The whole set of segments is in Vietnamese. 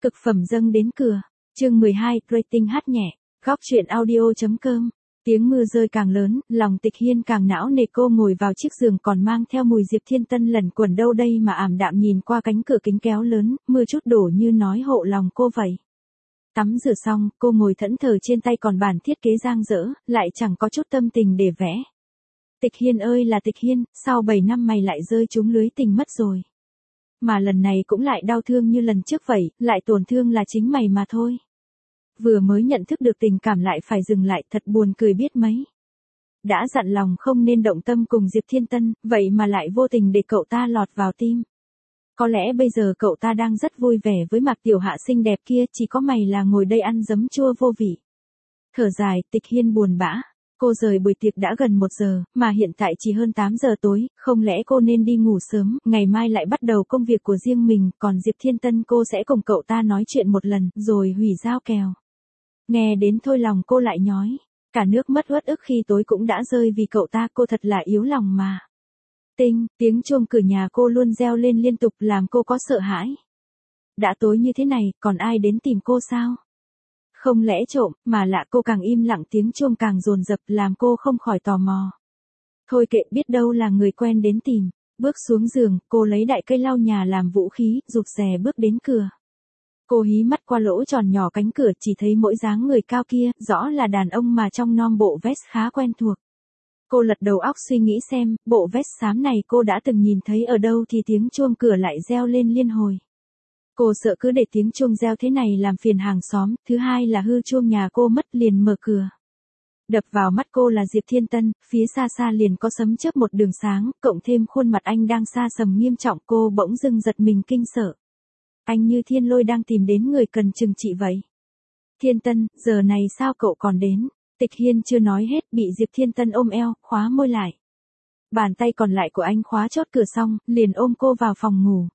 Cực phẩm dâng đến cửa. Chương 12, rating hát nhẹ. Góc truyện audio.com. Tiếng mưa rơi càng lớn, lòng Tịch Hiên càng não nề. Cô ngồi vào chiếc giường còn mang theo mùi Diệp Thiên Tân lẩn quẩn đâu đây mà ảm đạm nhìn qua cánh cửa kính kéo lớn, mưa chút đổ như nói hộ lòng cô vậy. Tắm rửa xong, cô ngồi thẫn thờ trên tay còn bản thiết kế dang dở, lại chẳng có chút tâm tình để vẽ. Tịch Hiên ơi là Tịch Hiên, sau 7 năm mày lại rơi trúng lưới tình mất rồi. Mà lần này cũng lại đau thương như lần trước vậy, lại tổn thương là chính mày mà thôi. Vừa mới nhận thức được tình cảm lại phải dừng lại, thật buồn cười biết mấy. Đã dặn lòng không nên động tâm cùng Diệp Thiên Tân, vậy mà lại vô tình để cậu ta lọt vào tim. Có lẽ bây giờ cậu ta đang rất vui vẻ với Mạc Tiểu Hạ xinh đẹp kia, chỉ có mày là ngồi đây ăn giấm chua vô vị. Thở dài, Tịch Hiên buồn bã. Cô rời buổi tiệc đã gần 1 giờ, mà hiện tại chỉ hơn 8 giờ tối, không lẽ cô nên đi ngủ sớm, ngày mai lại bắt đầu công việc của riêng mình, còn Diệp Thiên Tân cô sẽ cùng cậu ta nói chuyện một lần, rồi hủy giao kèo. Nghe đến thôi lòng cô lại nhói, cả nước mắt uất ức khi tối cũng đã rơi vì cậu ta, cô thật là yếu lòng mà. Tinh, tiếng chuông cửa nhà cô luôn reo lên liên tục làm cô có sợ hãi. Đã tối như thế này, còn ai đến tìm cô sao? Không lẽ trộm, mà lạ cô càng im lặng tiếng chuông càng dồn dập làm cô không khỏi tò mò. Thôi kệ, biết đâu là người quen đến tìm. Bước xuống giường, cô lấy đại cây lau nhà làm vũ khí, rụt rè bước đến cửa. Cô hí mắt qua lỗ tròn nhỏ cánh cửa, chỉ thấy mỗi dáng người cao kia, rõ là đàn ông mà trong non bộ vest khá quen thuộc. Cô lật đầu óc suy nghĩ xem, bộ vest xám này cô đã từng nhìn thấy ở đâu thì tiếng chuông cửa lại reo lên liên hồi. Cô sợ cứ để tiếng chuông reo thế này làm phiền hàng xóm, thứ hai là hư chuông nhà cô mất liền mở cửa. Đập vào mắt cô là Diệp Thiên Tân, phía xa xa liền có sấm chớp một đường sáng, cộng thêm khuôn mặt anh đang xa sầm nghiêm trọng, cô bỗng dưng giật mình kinh sợ. Anh như thiên lôi đang tìm đến người cần trừng trị vậy. Thiên Tân, giờ này sao cậu còn đến? Tịch Hiên chưa nói hết, bị Diệp Thiên Tân ôm eo, khóa môi lại. Bàn tay còn lại của anh khóa chốt cửa xong, liền ôm cô vào phòng ngủ.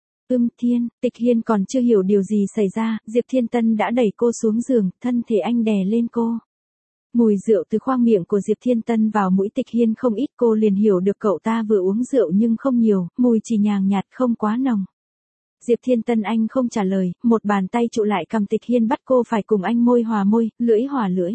Thiên, Tịch Hiên còn chưa hiểu điều gì xảy ra, Diệp Thiên Tân đã đẩy cô xuống giường, thân thể anh đè lên cô. Mùi rượu từ khoang miệng của Diệp Thiên Tân vào mũi Tịch Hiên không ít, cô liền hiểu được cậu ta vừa uống rượu nhưng không nhiều, mùi chỉ nhàn nhạt không quá nồng. Diệp Thiên Tân anh không trả lời, một bàn tay trụ lại cầm Tịch Hiên bắt cô phải cùng anh môi hòa môi, lưỡi hòa lưỡi.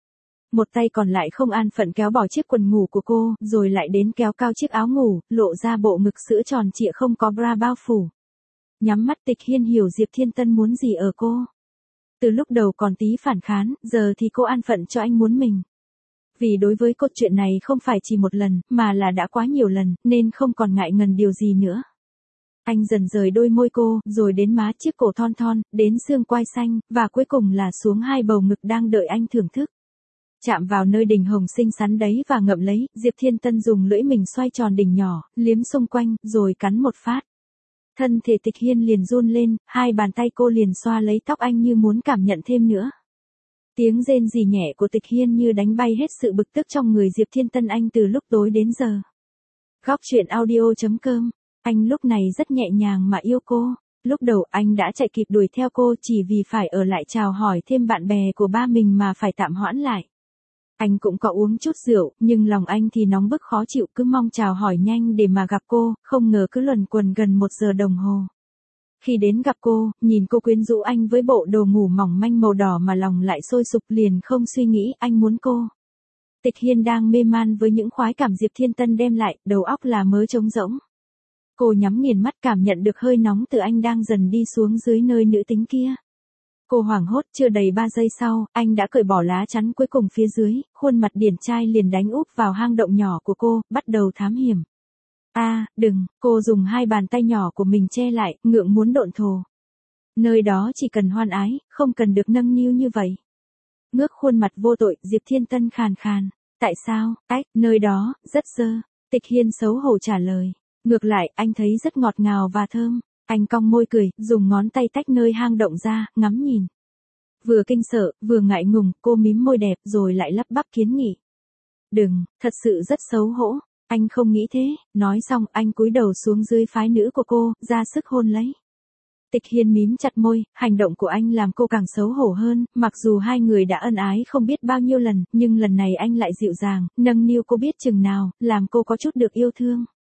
Một tay còn lại không an phận kéo bỏ chiếc quần ngủ của cô, rồi lại đến kéo cao chiếc áo ngủ, lộ ra bộ ngực sữa tròn trịa không có bra bao phủ. Nhắm mắt Tịch Hiên hiểu Diệp Thiên Tân muốn gì ở cô. Từ lúc đầu còn tí phản kháng, giờ thì cô an phận cho anh muốn mình. Vì đối với cô chuyện này không phải chỉ một lần, mà là đã quá nhiều lần, nên không còn ngại ngần điều gì nữa. Anh dần rời đôi môi cô, rồi đến má chiếc cổ thon thon, đến xương quai xanh, và cuối cùng là xuống hai bầu ngực đang đợi anh thưởng thức. Chạm vào nơi đỉnh hồng xinh xắn đấy và ngậm lấy, Diệp Thiên Tân dùng lưỡi mình xoay tròn đỉnh nhỏ, liếm xung quanh, rồi cắn một phát. Thân thể Tịch Hiên liền run lên, hai bàn tay cô liền xoa lấy tóc anh như muốn cảm nhận thêm nữa. Tiếng rên rỉ nhẹ của Tịch Hiên như đánh bay hết sự bực tức trong người Diệp Thiên Tân anh từ lúc tối đến giờ. Góc truyện audio.com. Anh lúc này rất nhẹ nhàng mà yêu cô. Lúc đầu anh đã chạy kịp đuổi theo cô chỉ vì phải ở lại chào hỏi thêm bạn bè của ba mình mà phải tạm hoãn lại. Anh cũng có uống chút rượu, nhưng lòng anh thì nóng bức khó chịu, cứ mong chào hỏi nhanh để mà gặp cô, không ngờ cứ luẩn quẩn gần 1 giờ đồng hồ. Khi đến gặp cô, nhìn cô quyến rũ anh với bộ đồ ngủ mỏng manh màu đỏ mà lòng lại sôi sục, liền không suy nghĩ, anh muốn cô. Tịch Hiên đang mê man với những khoái cảm Diệp Thiên Tân đem lại, đầu óc là mớ trống rỗng. Cô nhắm nghiền mắt cảm nhận được hơi nóng từ anh đang dần đi xuống dưới nơi nữ tính kia. Cô hoảng hốt, chưa đầy 3 giây sau, anh đã cởi bỏ lá chắn cuối cùng phía dưới, khuôn mặt điển trai liền đánh úp vào hang động nhỏ của cô, bắt đầu thám hiểm. Đừng, cô dùng hai bàn tay nhỏ của mình che lại, ngượng muốn độn thổ. Nơi đó chỉ cần hoan ái, không cần được nâng niu như vậy. Ngước khuôn mặt vô tội, Diệp Thiên Tân khàn khàn. Tại sao, nơi đó, rất dơ. Tịch Hiên xấu hổ trả lời. Ngược lại, anh thấy rất ngọt ngào và thơm. Anh cong môi cười, dùng ngón tay tách nơi hang động ra, ngắm nhìn. Vừa kinh sợ, vừa ngại ngùng, cô mím môi đẹp rồi lại lắp bắp kiến nghị. Đừng, thật sự rất xấu hổ. Anh không nghĩ thế, nói xong anh cúi đầu xuống dưới phái nữ của cô, ra sức hôn lấy. Tịch Hiên mím chặt môi, hành động của anh làm cô càng xấu hổ hơn, mặc dù hai người đã ân ái không biết bao nhiêu lần, nhưng lần này anh lại dịu dàng, nâng niu cô biết chừng nào, làm cô có chút được yêu thương.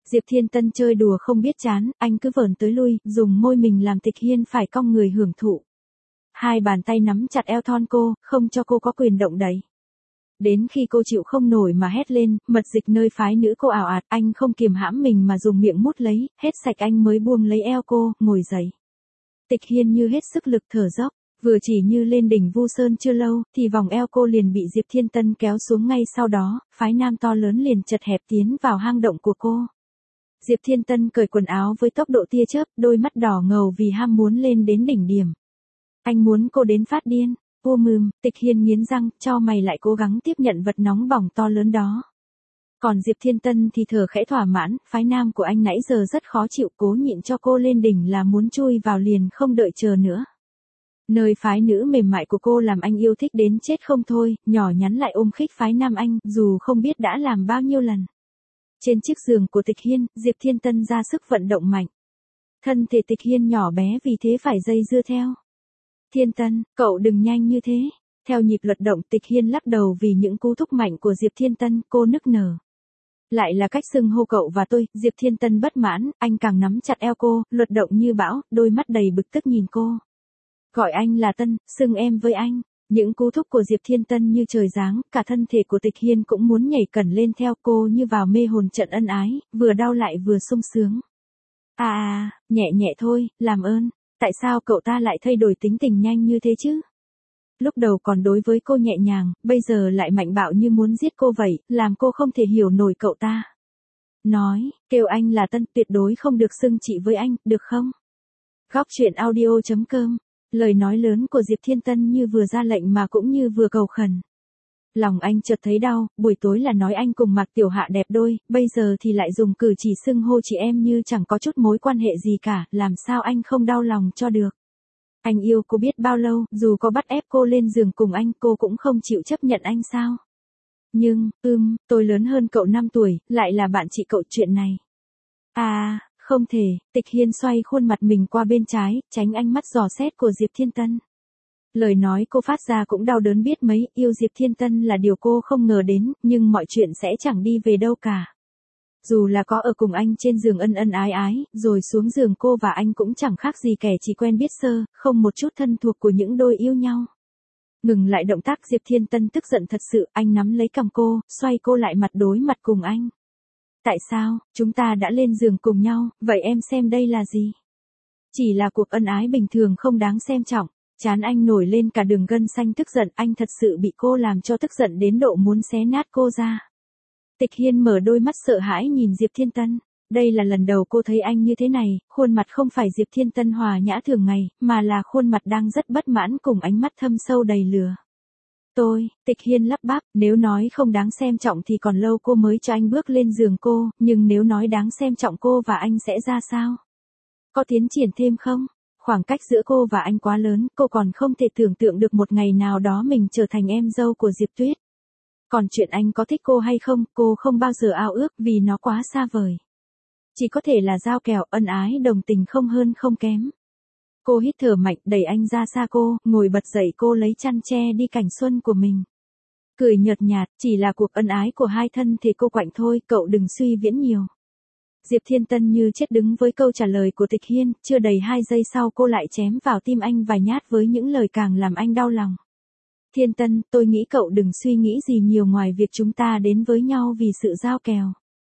Diệp Thiên Tân chơi đùa không biết chán, anh cứ vờn tới lui, dùng môi mình làm Tịch Hiên phải cong người hưởng thụ. Hai bàn tay nắm chặt eo thon cô, không cho cô có quyền động đậy. Đến khi cô chịu không nổi mà hét lên, mật dịch nơi phái nữ cô ảo ạt, anh không kiềm hãm mình mà dùng miệng mút lấy, hết sạch anh mới buông lấy eo cô, ngồi dậy. Tịch Hiên như hết sức lực thở dốc, vừa chỉ như lên đỉnh Vu Sơn chưa lâu, thì vòng eo cô liền bị Diệp Thiên Tân kéo xuống ngay sau đó, phái nam to lớn liền chật hẹp tiến vào hang động của cô. Diệp Thiên Tân cởi quần áo với tốc độ tia chớp, đôi mắt đỏ ngầu vì ham muốn lên đến đỉnh điểm. Anh muốn cô đến phát điên. Tịch Hiên nghiến răng, cho mày lại cố gắng tiếp nhận vật nóng bỏng to lớn đó. Còn Diệp Thiên Tân thì thở khẽ thỏa mãn, phái nam của anh nãy giờ rất khó chịu, cố nhịn cho cô lên đỉnh là muốn chui vào liền không đợi chờ nữa. Nơi phái nữ mềm mại của cô làm anh yêu thích đến chết không thôi, nhỏ nhắn lại ôm khích phái nam anh, dù không biết đã làm bao nhiêu lần. Trên chiếc giường của Tịch Hiên, Diệp Thiên Tân ra sức vận động mạnh. Thân thể Tịch Hiên nhỏ bé vì thế phải dây dưa theo. Thiên Tân, cậu đừng nhanh như thế. Theo nhịp luật động, Tịch Hiên lắc đầu vì những cú thúc mạnh của Diệp Thiên Tân, cô nức nở. Lại là cách xưng hô cậu và tôi, Diệp Thiên Tân bất mãn, anh càng nắm chặt eo cô, luật động như bão, đôi mắt đầy bực tức nhìn cô. Gọi anh là Tân, xưng em với anh. Những cú thúc của Diệp Thiên Tân như trời giáng, cả thân thể của Tịch Hiên cũng muốn nhảy cẩn lên theo cô như vào mê hồn trận ân ái, vừa đau lại vừa sung sướng. Nhẹ nhẹ thôi, làm ơn. Tại sao cậu ta lại thay đổi tính tình nhanh như thế chứ? Lúc đầu còn đối với cô nhẹ nhàng, bây giờ lại mạnh bạo như muốn giết cô vậy, làm cô không thể hiểu nổi cậu ta. Nói, kêu anh là Tân, tuyệt đối không được xưng chị với anh, được không? Góc truyện audio.com. Lời nói lớn của Diệp Thiên Tân như vừa ra lệnh mà cũng như vừa cầu khẩn. Lòng anh chợt thấy đau, buổi tối là nói anh cùng Mạc Tiểu Hạ đẹp đôi, bây giờ thì lại dùng cử chỉ xưng hô chị em như chẳng có chút mối quan hệ gì cả, làm sao anh không đau lòng cho được. Anh yêu cô biết bao lâu, dù có bắt ép cô lên giường cùng anh, cô cũng không chịu chấp nhận anh sao. Nhưng, tôi lớn hơn cậu 5 tuổi, lại là bạn chị cậu, chuyện này. Không thể, Tịch Hiên xoay khuôn mặt mình qua bên trái, tránh ánh mắt dò xét của Diệp Thiên Tân. Lời nói cô phát ra cũng đau đớn biết mấy, yêu Diệp Thiên Tân là điều cô không ngờ đến, nhưng mọi chuyện sẽ chẳng đi về đâu cả. Dù là có ở cùng anh trên giường ân ân ái ái, rồi xuống giường cô và anh cũng chẳng khác gì kẻ chỉ quen biết sơ, không một chút thân thuộc của những đôi yêu nhau. Ngừng lại động tác, Diệp Thiên Tân tức giận thật sự, anh nắm lấy cằm cô, xoay cô lại mặt đối mặt cùng anh. Tại sao, chúng ta đã lên giường cùng nhau, vậy em xem đây là gì? Chỉ là cuộc ân ái bình thường không đáng xem trọng. Trán anh nổi lên cả đường gân xanh tức giận, anh thật sự bị cô làm cho tức giận đến độ muốn xé nát cô ra. Tịch Hiên mở đôi mắt sợ hãi nhìn Diệp Thiên Tân. Đây là lần đầu cô thấy anh như thế này, khuôn mặt không phải Diệp Thiên Tân hòa nhã thường ngày, mà là khuôn mặt đang rất bất mãn cùng ánh mắt thâm sâu đầy lửa. Tịch Hiên lắp bắp, nếu nói không đáng xem trọng thì còn lâu cô mới cho anh bước lên giường cô, nhưng nếu nói đáng xem trọng cô và anh sẽ ra sao? Có tiến triển thêm không? Khoảng cách giữa cô và anh quá lớn, cô còn không thể tưởng tượng được một ngày nào đó mình trở thành em dâu của Diệp Tuyết. Còn chuyện anh có thích cô hay không, cô không bao giờ ao ước vì nó quá xa vời. Chỉ có thể là giao kèo, ân ái đồng tình không hơn không kém. Cô hít thở mạnh, đẩy anh ra xa cô, ngồi bật dậy, cô lấy chăn che đi cảnh xuân của mình. Cười nhợt nhạt, chỉ là cuộc ân ái của hai thân thể cô quạnh thôi, cậu đừng suy viễn nhiều. Diệp Thiên Tân như chết đứng với câu trả lời của Tịch Hiên, chưa đầy 2 giây sau cô lại chém vào tim anh vài nhát với những lời càng làm anh đau lòng. Thiên Tân, tôi nghĩ cậu đừng suy nghĩ gì nhiều ngoài việc chúng ta đến với nhau vì sự giao kèo.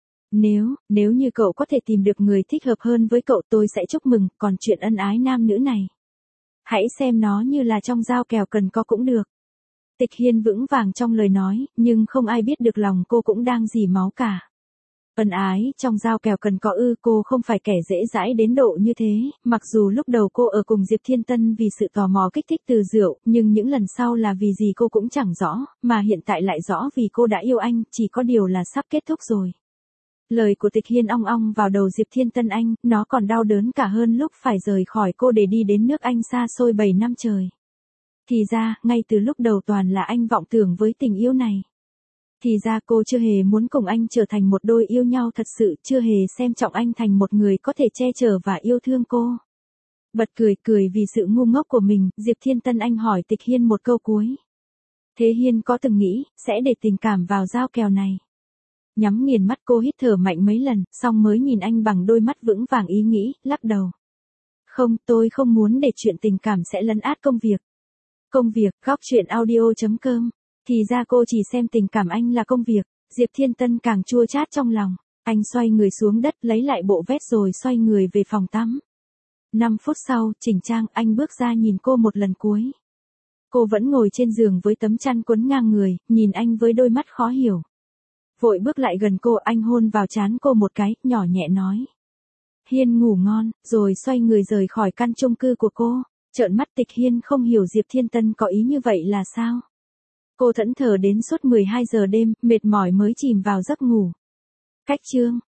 Nếu như cậu có thể tìm được người thích hợp hơn với cậu tôi sẽ chúc mừng, còn chuyện ân ái nam nữ này. Hãy xem nó như là trong giao kèo cần có cũng được. Tịch Hiên vững vàng trong lời nói, nhưng không ai biết được lòng cô cũng đang dỉ máu cả. Ân ái, trong giao kèo cần có cô không phải kẻ dễ dãi đến độ như thế, mặc dù lúc đầu cô ở cùng Diệp Thiên Tân vì sự tò mò kích thích từ rượu, nhưng những lần sau là vì gì cô cũng chẳng rõ, mà hiện tại lại rõ vì cô đã yêu anh, chỉ có điều là sắp kết thúc rồi. Lời của Tịch Hiên ong ong vào đầu Diệp Thiên Tân anh, nó còn đau đớn cả hơn lúc phải rời khỏi cô để đi đến nước Anh xa xôi 7 năm trời. Thì ra, ngay từ lúc đầu toàn là anh vọng tưởng với tình yêu này. Thì ra cô chưa hề muốn cùng anh trở thành một đôi yêu nhau thật sự, chưa hề xem trọng anh thành một người có thể che chở và yêu thương cô. Bật cười vì sự ngu ngốc của mình, Diệp Thiên Tân anh hỏi Tịch Hiên một câu cuối. Thế Hiên có từng nghĩ, sẽ để tình cảm vào giao kèo này? Nhắm nghiền mắt cô hít thở mạnh mấy lần, xong mới nhìn anh bằng đôi mắt vững vàng ý nghĩ, lắc đầu. Không, tôi không muốn để chuyện tình cảm sẽ lấn át công việc. Công việc, góc chuyện audio.com. Thì ra cô chỉ xem tình cảm anh là công việc. Diệp Thiên Tân càng chua chát trong lòng. Anh xoay người xuống đất lấy lại bộ vest rồi xoay người về phòng tắm. 5 phút sau, chỉnh trang, anh bước ra nhìn cô một lần cuối. Cô vẫn ngồi trên giường với tấm chăn quấn ngang người, nhìn anh với đôi mắt khó hiểu. Vội bước lại gần cô, anh hôn vào trán cô một cái, nhỏ nhẹ nói. Hiên ngủ ngon, rồi xoay người rời khỏi căn chung cư của cô. Trợn mắt Tịch Hiên không hiểu Diệp Thiên Tân có ý như vậy là sao. Cô thẫn thờ đến suốt 12 giờ đêm, mệt mỏi mới chìm vào giấc ngủ. Cách chương.